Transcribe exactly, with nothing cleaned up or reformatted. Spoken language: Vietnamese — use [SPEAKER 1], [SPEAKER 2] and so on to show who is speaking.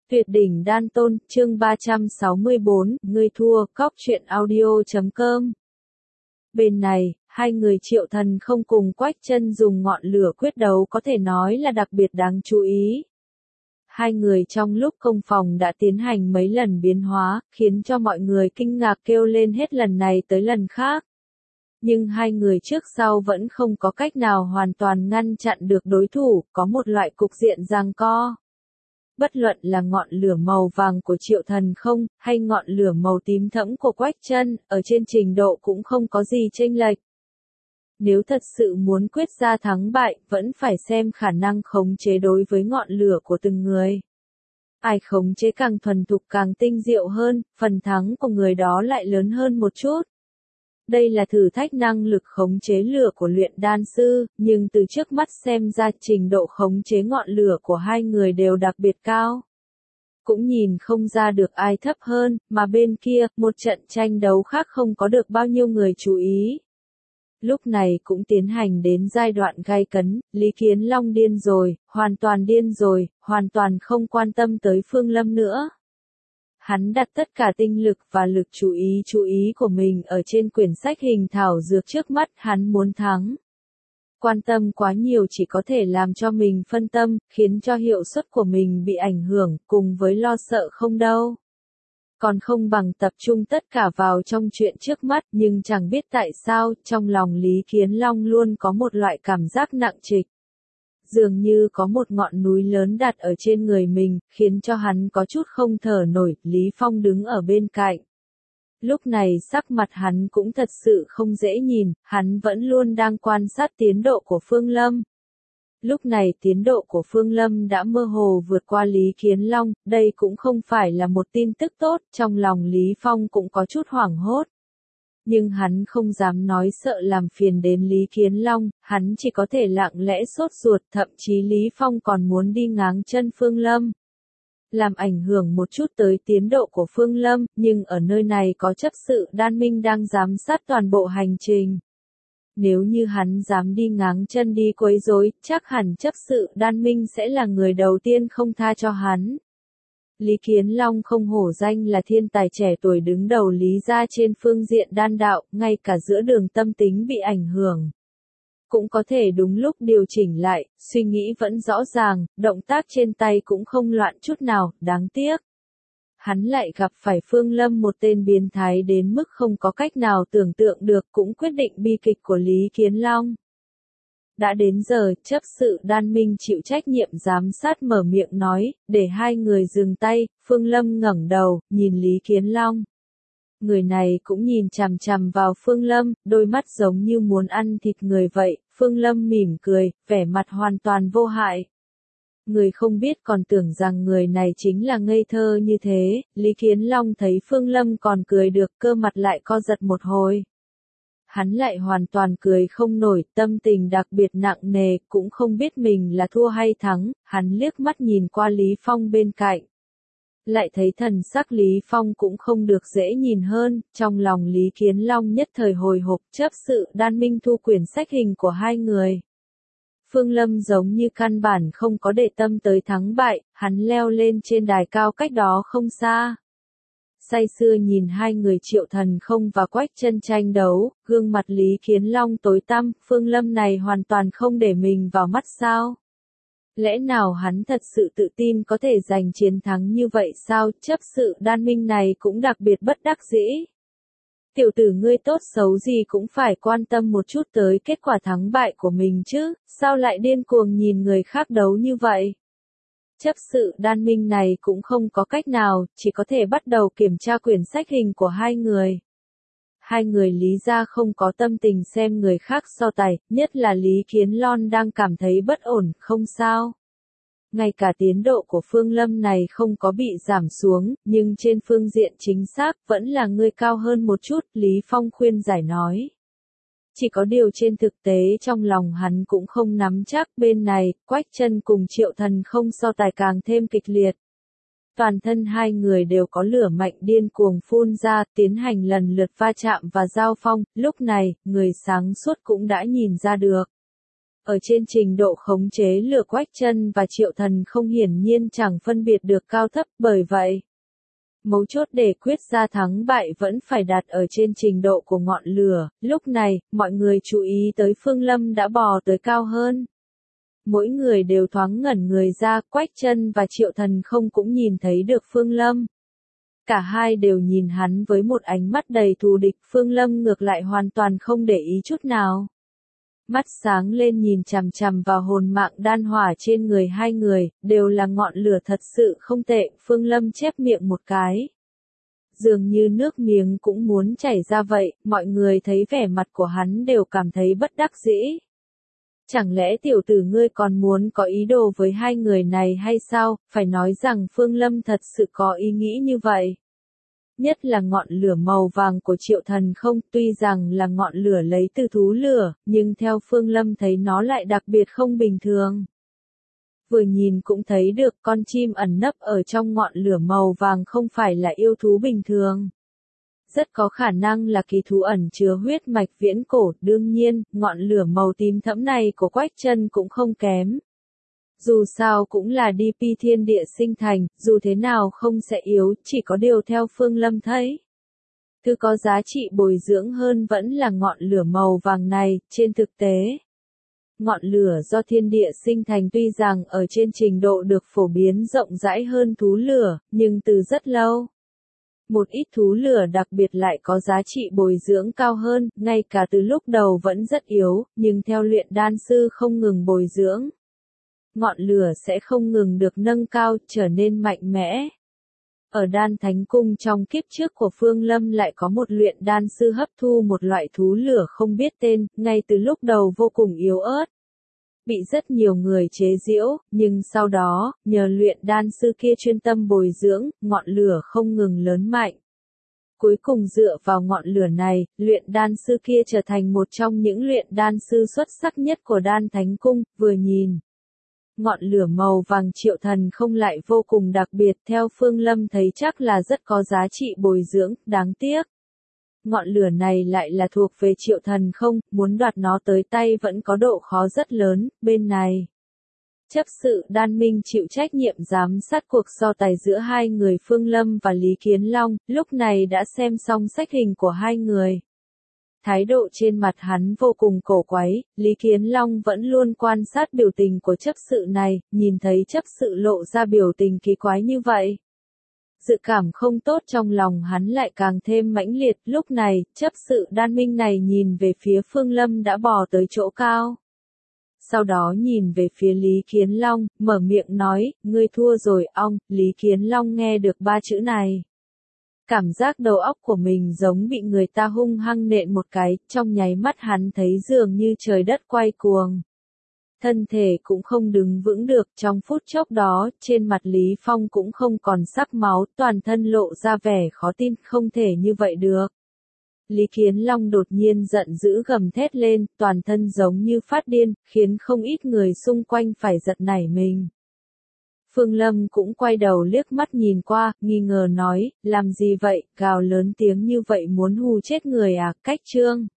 [SPEAKER 1] Tuyệt đỉnh đan tôn, chương ba trăm sáu mươi bốn, ngươi thua, cóc truyện audio chấm com. Bên này, hai người Triệu Thần không cùng Quách Chân dùng ngọn lửa quyết đấu có thể nói là đặc biệt đáng chú ý. Hai người trong lúc công phòng đã tiến hành mấy lần biến hóa, khiến cho mọi người kinh ngạc kêu lên hết lần này tới lần khác. Nhưng hai người trước sau vẫn không có cách nào hoàn toàn ngăn chặn được đối thủ, có một loại cục diện giằng co. Bất luận là ngọn lửa màu vàng của Triệu Thần không, hay ngọn lửa màu tím thẫm của Quách Chân, ở trên trình độ cũng không có gì chênh lệch. Nếu thật sự muốn quyết ra thắng bại, vẫn phải xem khả năng khống chế đối với ngọn lửa của từng người. Ai khống chế càng thuần thục càng tinh diệu hơn, phần thắng của người đó lại lớn hơn một chút. Đây là thử thách năng lực khống chế lửa của luyện đan sư, nhưng từ trước mắt xem ra trình độ khống chế ngọn lửa của hai người đều đặc biệt cao. Cũng nhìn không ra được ai thấp hơn, mà bên kia, một trận tranh đấu khác không có được bao nhiêu người chú ý. Lúc này cũng tiến hành đến giai đoạn gay cấn, Lý Kiến Long điên rồi, hoàn toàn điên rồi, hoàn toàn không quan tâm tới Phương Lâm nữa. Hắn đặt tất cả tinh lực và lực chú ý chú ý của mình ở trên quyển sách hình thảo dược trước mắt, hắn muốn thắng. Quan tâm quá nhiều chỉ có thể làm cho mình phân tâm, khiến cho hiệu suất của mình bị ảnh hưởng, cùng với lo sợ không đâu. Còn không bằng tập trung tất cả vào trong chuyện trước mắt, nhưng chẳng biết tại sao, trong lòng Lý Kiến Long luôn có một loại cảm giác nặng trịch. Dường như có một ngọn núi lớn đặt ở trên người mình, khiến cho hắn có chút không thở nổi. Lý Phong đứng ở bên cạnh. Lúc này sắc mặt hắn cũng thật sự không dễ nhìn, hắn vẫn luôn đang quan sát tiến độ của Phương Lâm. Lúc này tiến độ của Phương Lâm đã mơ hồ vượt qua Lý Kiến Long, đây cũng không phải là một tin tức tốt, trong lòng Lý Phong cũng có chút hoảng hốt. Nhưng hắn không dám nói sợ làm phiền đến Lý Kiến Long, hắn chỉ có thể lặng lẽ sốt ruột, thậm chí Lý Phong còn muốn đi ngáng chân Phương Lâm. Làm ảnh hưởng một chút tới tiến độ của Phương Lâm, nhưng ở nơi này có chấp sự đan minh đang giám sát toàn bộ hành trình. Nếu như hắn dám đi ngáng chân đi quấy rối, chắc hẳn chấp sự đan minh sẽ là người đầu tiên không tha cho hắn. Lý Kiến Long không hổ danh là thiên tài trẻ tuổi đứng đầu Lý gia trên phương diện đan đạo, ngay cả giữa đường tâm tính bị ảnh hưởng. Cũng có thể đúng lúc điều chỉnh lại, suy nghĩ vẫn rõ ràng, động tác trên tay cũng không loạn chút nào, đáng tiếc. Hắn lại gặp phải Phương Lâm, một tên biến thái đến mức không có cách nào tưởng tượng được, cũng quyết định bi kịch của Lý Kiến Long. Đã đến giờ, chấp sự đan minh chịu trách nhiệm giám sát mở miệng nói, để hai người dừng tay. Phương Lâm ngẩng đầu, nhìn Lý Kiến Long. Người này cũng nhìn chằm chằm vào Phương Lâm, đôi mắt giống như muốn ăn thịt người vậy. Phương Lâm mỉm cười, vẻ mặt hoàn toàn vô hại. Người không biết còn tưởng rằng người này chính là ngây thơ như thế. Lý Kiến Long thấy Phương Lâm còn cười được, cơ mặt lại co giật một hồi. Hắn lại hoàn toàn cười không nổi, tâm tình đặc biệt nặng nề, cũng không biết mình là thua hay thắng. Hắn liếc mắt nhìn qua Lý Phong bên cạnh. Lại thấy thần sắc Lý Phong cũng không được dễ nhìn hơn, trong lòng Lý Kiến Long nhất thời hồi hộp. Chấp sự đan minh thu quyển sách hình của hai người. Phương Lâm giống như căn bản không có để tâm tới thắng bại, hắn leo lên trên đài cao cách đó không xa. Say sưa nhìn hai người Triệu Thần không và Quách Chân tranh đấu, gương mặt Lý Kiến Long tối tăm. Phương Lâm này hoàn toàn không để mình vào mắt sao? Lẽ nào hắn thật sự tự tin có thể giành chiến thắng như vậy sao? Chấp sự đan minh này cũng đặc biệt bất đắc dĩ. Tiểu tử ngươi tốt xấu gì cũng phải quan tâm một chút tới kết quả thắng bại của mình chứ, sao lại điên cuồng nhìn người khác đấu như vậy? Chấp sự đan minh này cũng không có cách nào, chỉ có thể bắt đầu kiểm tra quyển sách hình của hai người. Hai người Lý gia không có tâm tình xem người khác so tài, nhất là Lý Kiến Long đang cảm thấy bất ổn, không sao. Ngay cả tiến độ của Phương Lâm này không có bị giảm xuống, nhưng trên phương diện chính xác vẫn là người cao hơn một chút, Lý Phong khuyên giải nói. Chỉ có điều trên thực tế trong lòng hắn cũng không nắm chắc. Bên này, Quách Chân cùng Triệu Thần không so tài càng thêm kịch liệt. Toàn thân hai người đều có lửa mạnh điên cuồng phun ra, tiến hành lần lượt va chạm và giao phong. Lúc này, người sáng suốt cũng đã nhìn ra được. Ở trên trình độ khống chế lửa Quách Chân và Triệu Thần không hiển nhiên chẳng phân biệt được cao thấp, bởi vậy, mấu chốt để quyết ra thắng bại vẫn phải đặt ở trên trình độ của ngọn lửa. Lúc này, mọi người chú ý tới Phương Lâm đã bò tới cao hơn. Mỗi người đều thoáng ngẩn người ra, Quách Chân và Triệu Thần không cũng nhìn thấy được Phương Lâm. Cả hai đều nhìn hắn với một ánh mắt đầy thù địch, Phương Lâm ngược lại hoàn toàn không để ý chút nào. Mắt sáng lên nhìn chằm chằm vào hồn mạng đan hỏa trên người hai người, đều là ngọn lửa thật sự không tệ, Phương Lâm chép miệng một cái. Dường như nước miếng cũng muốn chảy ra vậy, mọi người thấy vẻ mặt của hắn đều cảm thấy bất đắc dĩ. Chẳng lẽ tiểu tử ngươi còn muốn có ý đồ với hai người này hay sao? Phải nói rằng Phương Lâm thật sự có ý nghĩ như vậy. Nhất là ngọn lửa màu vàng của Triệu Thần không, tuy rằng là ngọn lửa lấy từ thú lửa, nhưng theo Phương Lâm thấy nó lại đặc biệt không bình thường. Vừa nhìn cũng thấy được con chim ẩn nấp ở trong ngọn lửa màu vàng không phải là yêu thú bình thường. Rất có khả năng là kỳ thú ẩn chứa huyết mạch viễn cổ, đương nhiên, ngọn lửa màu tím thẫm này của Quách Chân cũng không kém. Dù sao cũng là đê pê thiên địa sinh thành, dù thế nào không sẽ yếu, chỉ có điều theo Phương Lâm thấy. Thứ có giá trị bồi dưỡng hơn vẫn là ngọn lửa màu vàng này, trên thực tế. Ngọn lửa do thiên địa sinh thành tuy rằng ở trên trình độ được phổ biến rộng rãi hơn thú lửa, nhưng từ rất lâu. Một ít thú lửa đặc biệt lại có giá trị bồi dưỡng cao hơn, ngay cả từ lúc đầu vẫn rất yếu, nhưng theo luyện đan sư không ngừng bồi dưỡng. Ngọn lửa sẽ không ngừng được nâng cao, trở nên mạnh mẽ. Ở đan thánh cung trong kiếp trước của Phương Lâm lại có một luyện đan sư hấp thu một loại thú lửa không biết tên, ngay từ lúc đầu vô cùng yếu ớt. Bị rất nhiều người chế giễu, nhưng sau đó, nhờ luyện đan sư kia chuyên tâm bồi dưỡng, ngọn lửa không ngừng lớn mạnh. Cuối cùng dựa vào ngọn lửa này, luyện đan sư kia trở thành một trong những luyện đan sư xuất sắc nhất của đan thánh cung, vừa nhìn. Ngọn lửa màu vàng Triệu Thần không lại vô cùng đặc biệt, theo Phương Lâm thấy chắc là rất có giá trị bồi dưỡng, đáng tiếc. Ngọn lửa này lại là thuộc về Triệu Thần không, muốn đoạt nó tới tay vẫn có độ khó rất lớn, bên này. Chấp sự Đan Minh chịu trách nhiệm giám sát cuộc so tài giữa hai người Phương Lâm và Lý Kiến Long, lúc này đã xem xong sách hình của hai người. Thái độ trên mặt hắn vô cùng cổ quái, Lý Kiến Long vẫn luôn quan sát biểu tình của chấp sự này, nhìn thấy chấp sự lộ ra biểu tình kỳ quái như vậy. Dự cảm không tốt trong lòng hắn lại càng thêm mãnh liệt, lúc này, chấp sự Đan Minh này nhìn về phía Phương Lâm đã bò tới chỗ cao. Sau đó nhìn về phía Lý Kiến Long, mở miệng nói, ngươi thua rồi ong, Lý Kiến Long nghe được ba chữ này. Cảm giác đầu óc của mình giống bị người ta hung hăng nện một cái, trong nháy mắt hắn thấy dường như trời đất quay cuồng. Thân thể cũng không đứng vững được, trong phút chốc đó, trên mặt Lý Phong cũng không còn sắc máu, toàn thân lộ ra vẻ khó tin, không thể như vậy được. Lý Kiến Long đột nhiên giận dữ gầm thét lên, toàn thân giống như phát điên, khiến không ít người xung quanh phải giật nảy mình. Phương Lâm cũng quay đầu liếc mắt nhìn qua, nghi ngờ nói, làm gì vậy, gào lớn tiếng như vậy muốn hù chết người à, cách trương.